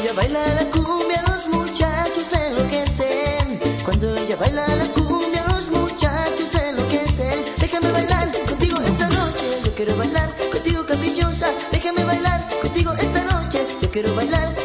ella baila la cumbia, los muchachos enloquecen. Cuando ella baila la cumbia, los muchachos enloquecen. Déjame bailar contigo esta noche, yo quiero bailar contigo caprichosa. Déjame bailar contigo esta noche, yo quiero bailar